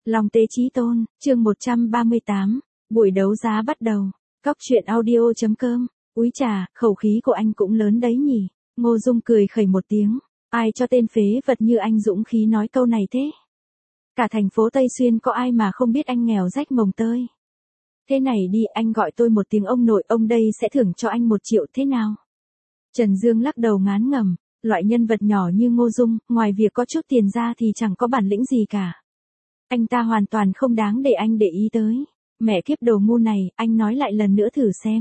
Long Tế Chí Tôn, chương 138, buổi đấu giá bắt đầu. Cóc truyện audio.com. Úi chà, khẩu khí của anh cũng lớn đấy nhỉ. Ngô Dung cười khẩy một tiếng. Ai cho tên phế vật như anh dũng khí nói câu này thế? Cả thành phố Tây Xuyên có ai mà không biết anh nghèo rách mồng tơi. Thế này đi, anh gọi tôi một tiếng ông nội, ông đây sẽ thưởng cho anh 1 triệu thế nào? Trần Dương lắc đầu ngán ngẩm. Loại nhân vật nhỏ như Ngô Dung, ngoài việc có chút tiền ra thì chẳng có bản lĩnh gì cả. Anh ta hoàn toàn không đáng để anh để ý tới. Mẹ kiếp đồ ngu này, anh nói lại lần nữa thử xem.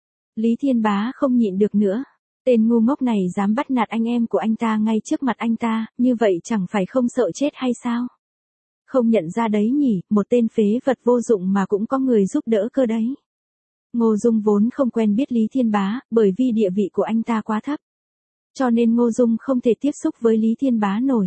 Lý Thiên Bá không nhịn được nữa. Tên ngu ngốc này dám bắt nạt anh em của anh ta ngay trước mặt anh ta, như vậy chẳng phải không sợ chết hay sao? Không nhận ra đấy nhỉ, một tên phế vật vô dụng mà cũng có người giúp đỡ cơ đấy. Ngô Dung vốn không quen biết Lý Thiên Bá, bởi vì địa vị của anh ta quá thấp. Cho nên Ngô Dung không thể tiếp xúc với Lý Thiên Bá nổi.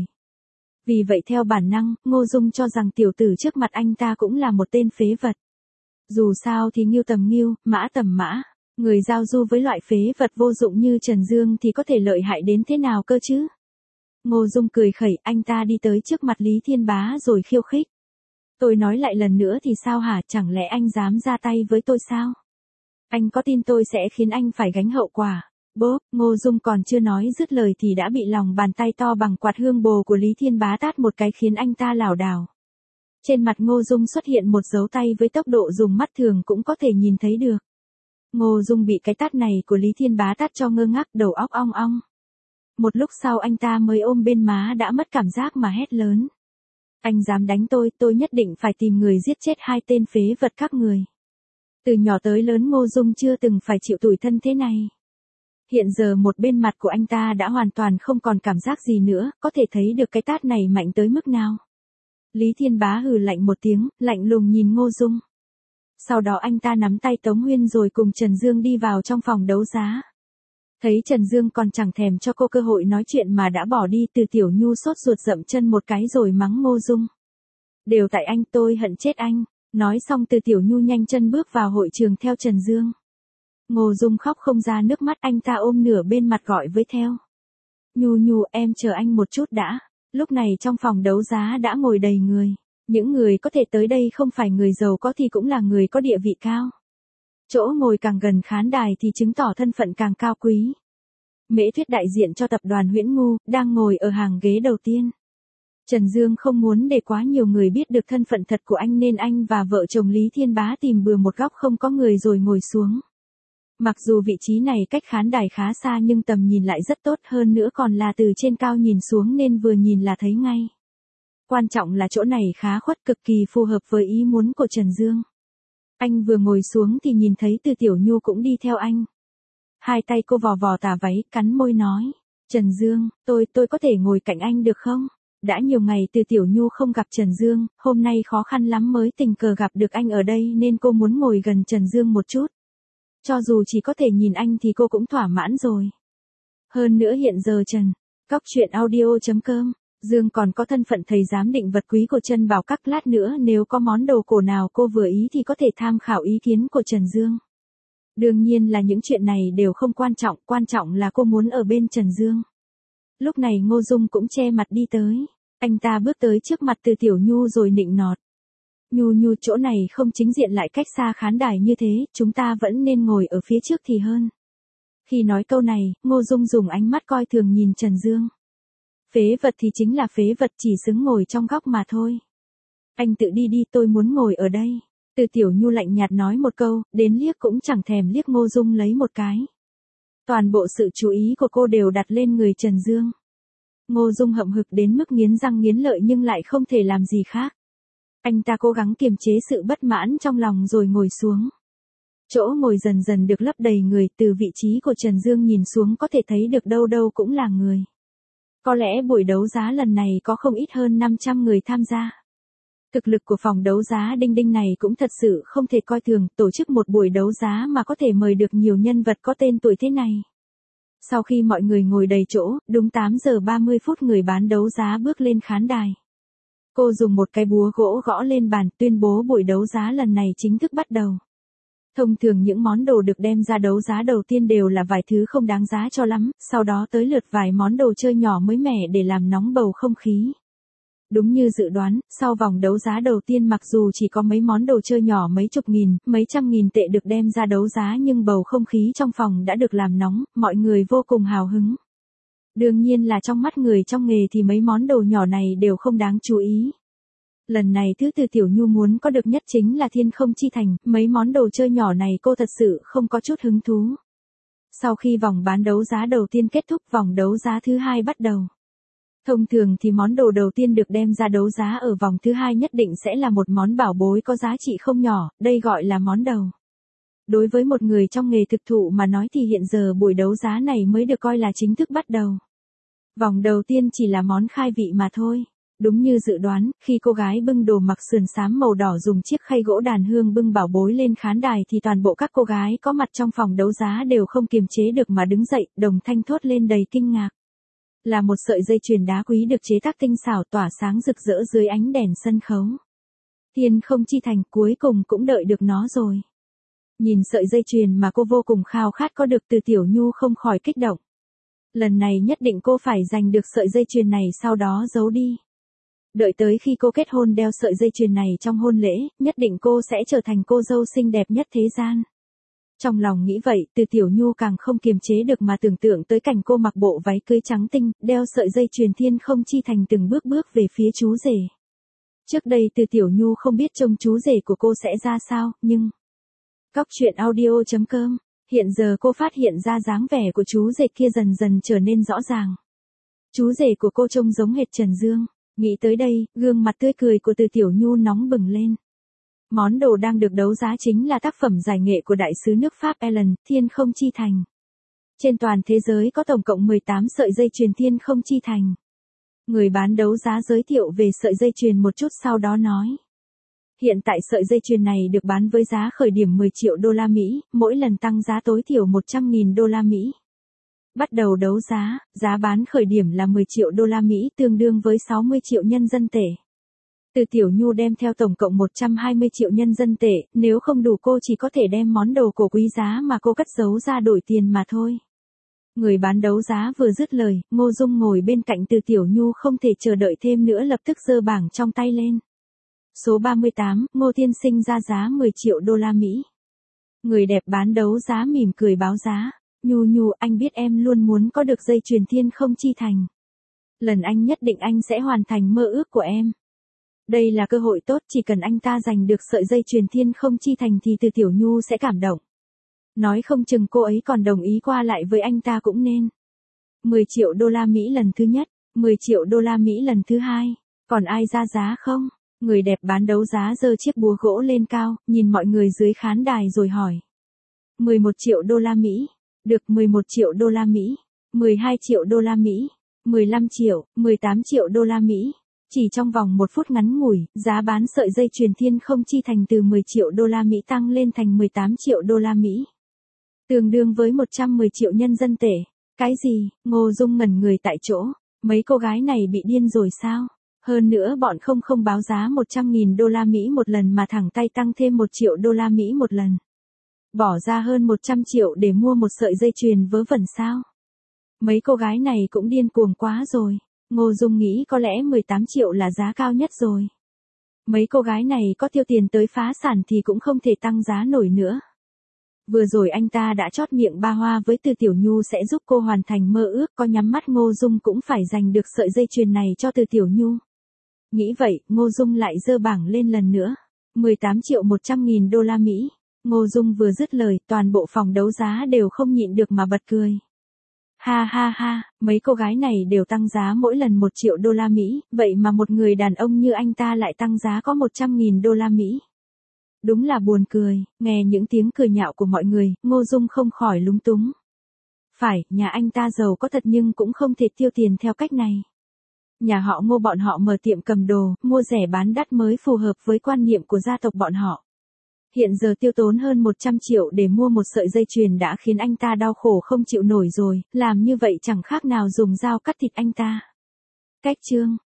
Vì vậy theo bản năng, Ngô Dung cho rằng tiểu tử trước mặt anh ta cũng là một tên phế vật. Dù sao thì ngưu tầm ngưu, mã tầm mã. Người giao du với loại phế vật vô dụng như Trần Dương thì có thể lợi hại đến thế nào cơ chứ? Ngô Dung cười khẩy, anh ta đi tới trước mặt Lý Thiên Bá rồi khiêu khích. Tôi nói lại lần nữa thì sao hả, chẳng lẽ anh dám ra tay với tôi sao? Anh có tin tôi sẽ khiến anh phải gánh hậu quả? Bốp, Ngô Dung còn chưa nói dứt lời thì đã bị lòng bàn tay to bằng quạt hương bồ của Lý Thiên Bá tát một cái khiến anh ta lảo đảo. Trên mặt Ngô Dung xuất hiện một dấu tay với tốc độ dùng mắt thường cũng có thể nhìn thấy được. Ngô Dung bị cái tát này của Lý Thiên Bá tát cho ngơ ngác, đầu óc ong ong. Một lúc sau anh ta mới ôm bên má đã mất cảm giác mà hét lớn. Anh dám đánh tôi nhất định phải tìm người giết chết 2 tên phế vật các người. Từ nhỏ tới lớn Ngô Dung chưa từng phải chịu tủi thân thế này. Hiện giờ một bên mặt của anh ta đã hoàn toàn không còn cảm giác gì nữa, có thể thấy được cái tát này mạnh tới mức nào. Lý Thiên Bá hừ lạnh một tiếng, lạnh lùng nhìn Ngô Dung. Sau đó anh ta nắm tay Tống Huyên rồi cùng Trần Dương đi vào trong phòng đấu giá. Thấy Trần Dương còn chẳng thèm cho cô cơ hội nói chuyện mà đã bỏ đi, Từ Tiểu Nhu sốt ruột dậm chân một cái rồi mắng Ngô Dung. Đều tại anh, tôi hận chết anh. Nói xong Từ Tiểu Nhu nhanh chân bước vào hội trường theo Trần Dương. Ngô Dung khóc không ra nước mắt, anh ta ôm nửa bên mặt gọi với theo. Nhu, em chờ anh một chút đã. Lúc này trong phòng đấu giá đã ngồi đầy người. Những người có thể tới đây không phải người giàu có thì cũng là người có địa vị cao. Chỗ ngồi càng gần khán đài thì chứng tỏ thân phận càng cao quý. Mễ Tuyết đại diện cho tập đoàn Huyễn Ngu, đang ngồi ở hàng ghế đầu tiên. Trần Dương không muốn để quá nhiều người biết được thân phận thật của anh nên anh và vợ chồng Lý Thiên Bá tìm bừa một góc không có người rồi ngồi xuống. Mặc dù vị trí này cách khán đài khá xa nhưng tầm nhìn lại rất tốt, hơn nữa còn là từ trên cao nhìn xuống nên vừa nhìn là thấy ngay. Quan trọng là chỗ này khá khuất, cực kỳ phù hợp với ý muốn của Trần Dương. Anh vừa ngồi xuống thì nhìn thấy Từ Tiểu Nhu cũng đi theo anh. Hai tay cô vò vò tà váy, cắn môi nói. Trần Dương, tôi có thể ngồi cạnh anh được không? Đã nhiều ngày Từ Tiểu Nhu không gặp Trần Dương, hôm nay khó khăn lắm mới tình cờ gặp được anh ở đây nên cô muốn ngồi gần Trần Dương một chút. Cho dù chỉ có thể nhìn anh thì cô cũng thỏa mãn rồi. Hơn nữa hiện giờ Cóc truyện audio.com, Dương còn có thân phận thầy giám định vật quý của Trân Bảo Các, lát nữa nếu có món đồ cổ nào cô vừa ý thì có thể tham khảo ý kiến của Trần Dương. Đương nhiên là những chuyện này đều không quan trọng là cô muốn ở bên Trần Dương. Lúc này Ngô Dung cũng che mặt đi tới. Anh ta bước tới trước mặt Từ Tiểu Nhu rồi nịnh nọt. Nhu, chỗ này không chính diện lại cách xa khán đài như thế, chúng ta vẫn nên ngồi ở phía trước thì hơn. Khi nói câu này, Ngô Dung dùng ánh mắt coi thường nhìn Trần Dương. Phế vật thì chính là phế vật, chỉ xứng ngồi trong góc mà thôi. Anh tự đi đi, tôi muốn ngồi ở đây. Từ Tiểu Nhu lạnh nhạt nói một câu, đến liếc cũng chẳng thèm liếc Ngô Dung lấy một cái. Toàn bộ sự chú ý của cô đều đặt lên người Trần Dương. Ngô Dung hậm hực đến mức nghiến răng nghiến lợi nhưng lại không thể làm gì khác. Anh ta cố gắng kiềm chế sự bất mãn trong lòng rồi ngồi xuống. Chỗ ngồi dần dần được lấp đầy người, từ vị trí của Trần Dương nhìn xuống có thể thấy được đâu đâu cũng là người. Có lẽ buổi đấu giá lần này có không ít hơn 500 người tham gia. Thực lực của phòng đấu giá Đinh Đinh này cũng thật sự không thể coi thường, tổ chức một buổi đấu giá mà có thể mời được nhiều nhân vật có tên tuổi thế này. Sau khi mọi người ngồi đầy chỗ, đúng 8 giờ 30 phút người bán đấu giá bước lên khán đài. Cô dùng một cái búa gỗ gõ lên bàn, tuyên bố buổi đấu giá lần này chính thức bắt đầu. Thông thường những món đồ được đem ra đấu giá đầu tiên đều là vài thứ không đáng giá cho lắm, sau đó tới lượt vài món đồ chơi nhỏ mới mẻ để làm nóng bầu không khí. Đúng như dự đoán, sau vòng đấu giá đầu tiên mặc dù chỉ có mấy món đồ chơi nhỏ mấy chục nghìn, mấy trăm nghìn tệ được đem ra đấu giá nhưng bầu không khí trong phòng đã được làm nóng, mọi người vô cùng hào hứng. Đương nhiên là trong mắt người trong nghề thì mấy món đồ nhỏ này đều không đáng chú ý. Lần này thứ từ Tiểu Nhu muốn có được nhất chính là Thiên Không Chi Thành, mấy món đồ chơi nhỏ này cô thật sự không có chút hứng thú. Sau khi vòng bán đấu giá đầu tiên kết thúc, vòng đấu giá thứ hai bắt đầu. Thông thường thì món đồ đầu tiên được đem ra đấu giá ở vòng thứ hai nhất định sẽ là một món bảo bối có giá trị không nhỏ, đây gọi là món đầu. Đối với một người trong nghề thực thụ mà nói thì hiện giờ buổi đấu giá này mới được coi là chính thức bắt đầu. Vòng đầu tiên chỉ là món khai vị mà thôi. Đúng như dự đoán, khi cô gái bưng đồ mặc sườn xám màu đỏ dùng chiếc khay gỗ đàn hương bưng bảo bối lên khán đài thì toàn bộ các cô gái có mặt trong phòng đấu giá đều không kiềm chế được mà đứng dậy, đồng thanh thốt lên đầy kinh ngạc. Là một sợi dây chuyền đá quý được chế tác tinh xảo tỏa sáng rực rỡ dưới ánh đèn sân khấu. Thiên Không Chi Thành cuối cùng cũng đợi được nó rồi. Nhìn sợi dây chuyền mà cô vô cùng khao khát có được từ Tiểu Nhu không khỏi kích động. Lần này nhất định cô phải giành được sợi dây chuyền này sau đó giấu đi. Đợi tới khi cô kết hôn đeo sợi dây chuyền này trong hôn lễ, nhất định cô sẽ trở thành cô dâu xinh đẹp nhất thế gian. Trong lòng nghĩ vậy, từ Tiểu Nhu càng không kiềm chế được mà tưởng tượng tới cảnh cô mặc bộ váy cưới trắng tinh, đeo sợi dây chuyền Thiên Không Chi Thành từng bước bước về phía chú rể. Trước đây từ Tiểu Nhu không biết trông chú rể của cô sẽ ra sao, nhưng... Cóc truyện audio.com, hiện giờ cô phát hiện ra dáng vẻ của chú rể kia dần dần trở nên rõ ràng. Chú rể của cô trông giống hệt Trần Dương. Nghĩ tới đây, gương mặt tươi cười của từ Tiểu Nhu nóng bừng lên. Món đồ đang được đấu giá chính là tác phẩm giải nghệ của đại sứ nước Pháp Ellen, Thiên Không Chi Thành. Trên toàn thế giới có tổng cộng 18 sợi dây chuyền Thiên Không Chi Thành. Người bán đấu giá giới thiệu về sợi dây chuyền một chút sau đó nói. Hiện tại sợi dây chuyền này được bán với giá khởi điểm 10 triệu đô la Mỹ, mỗi lần tăng giá tối thiểu 100.000 đô la Mỹ. Bắt đầu đấu giá, giá bán khởi điểm là 10 triệu đô la Mỹ tương đương với 60 triệu nhân dân tệ. Từ Tiểu Nhu đem theo tổng cộng 120 triệu nhân dân tệ, nếu không đủ cô chỉ có thể đem món đồ cổ quý giá mà cô cất giấu ra đổi tiền mà thôi. Người bán đấu giá vừa dứt lời, Ngô Dung ngồi bên cạnh Từ Tiểu Nhu không thể chờ đợi thêm nữa lập tức giơ bảng trong tay lên. Số 38, Ngô Tiên Sinh ra giá 10 triệu đô la Mỹ. Người đẹp bán đấu giá mỉm cười báo giá. Nhu, anh biết em luôn muốn có được dây chuyền Thiên Không Chi Thành. Lần anh nhất định anh sẽ hoàn thành mơ ước của em. Đây là cơ hội tốt, chỉ cần anh ta giành được sợi dây chuyền Thiên Không Chi Thành thì Từ Tiểu Nhu sẽ cảm động. Nói không chừng cô ấy còn đồng ý qua lại với anh ta cũng nên. 10 triệu đô la Mỹ lần thứ nhất, 10 triệu đô la Mỹ lần thứ hai. Còn ai ra giá không? Người đẹp bán đấu giá giơ chiếc búa gỗ lên cao, nhìn mọi người dưới khán đài rồi hỏi. 11 triệu đô la Mỹ. Được 11 triệu đô la Mỹ, 12 triệu đô la Mỹ, 15 triệu, 18 triệu đô la Mỹ. Chỉ trong vòng 1 phút ngắn ngủi, giá bán sợi dây chuyền Thiên Không Chi Thành từ 10 triệu đô la Mỹ tăng lên thành 18 triệu đô la Mỹ. Tương đương với 110 triệu nhân dân tệ. Cái gì? Ngô Dung ngẩn người tại chỗ. Mấy cô gái này bị điên rồi sao? Hơn nữa bọn không báo giá 100.000 đô la Mỹ một lần mà thẳng tay tăng thêm 1 triệu đô la Mỹ một lần. Bỏ ra hơn 100 triệu để mua một sợi dây chuyền vớ vẩn sao? Mấy cô gái này cũng điên cuồng quá rồi. Ngô Dung nghĩ có lẽ 18 triệu là giá cao nhất rồi. Mấy cô gái này có tiêu tiền tới phá sản thì cũng không thể tăng giá nổi nữa. Vừa rồi anh ta đã chót miệng ba hoa với Từ Tiểu Nhu sẽ giúp cô hoàn thành mơ ước, có nhắm mắt Ngô Dung cũng phải giành được sợi dây chuyền này cho Từ Tiểu Nhu. Nghĩ vậy, Ngô Dung lại giơ bảng lên lần nữa. 18 triệu 100.000 đô la Mỹ. Ngô Dung vừa dứt lời, toàn bộ phòng đấu giá đều không nhịn được mà bật cười. Ha, mấy cô gái này đều tăng giá mỗi lần 1 triệu đô la Mỹ, vậy mà một người đàn ông như anh ta lại tăng giá có 100.000 đô la Mỹ. Đúng là buồn cười, nghe những tiếng cười nhạo của mọi người, Ngô Dung không khỏi lúng túng. Phải, nhà anh ta giàu có thật nhưng cũng không thể tiêu tiền theo cách này. Nhà họ Ngô bọn họ mở tiệm cầm đồ, mua rẻ bán đắt mới phù hợp với quan niệm của gia tộc bọn họ. Hiện giờ tiêu tốn hơn 100 triệu để mua một sợi dây chuyền đã khiến anh ta đau khổ không chịu nổi rồi, làm như vậy chẳng khác nào dùng dao cắt thịt anh ta. Cách chương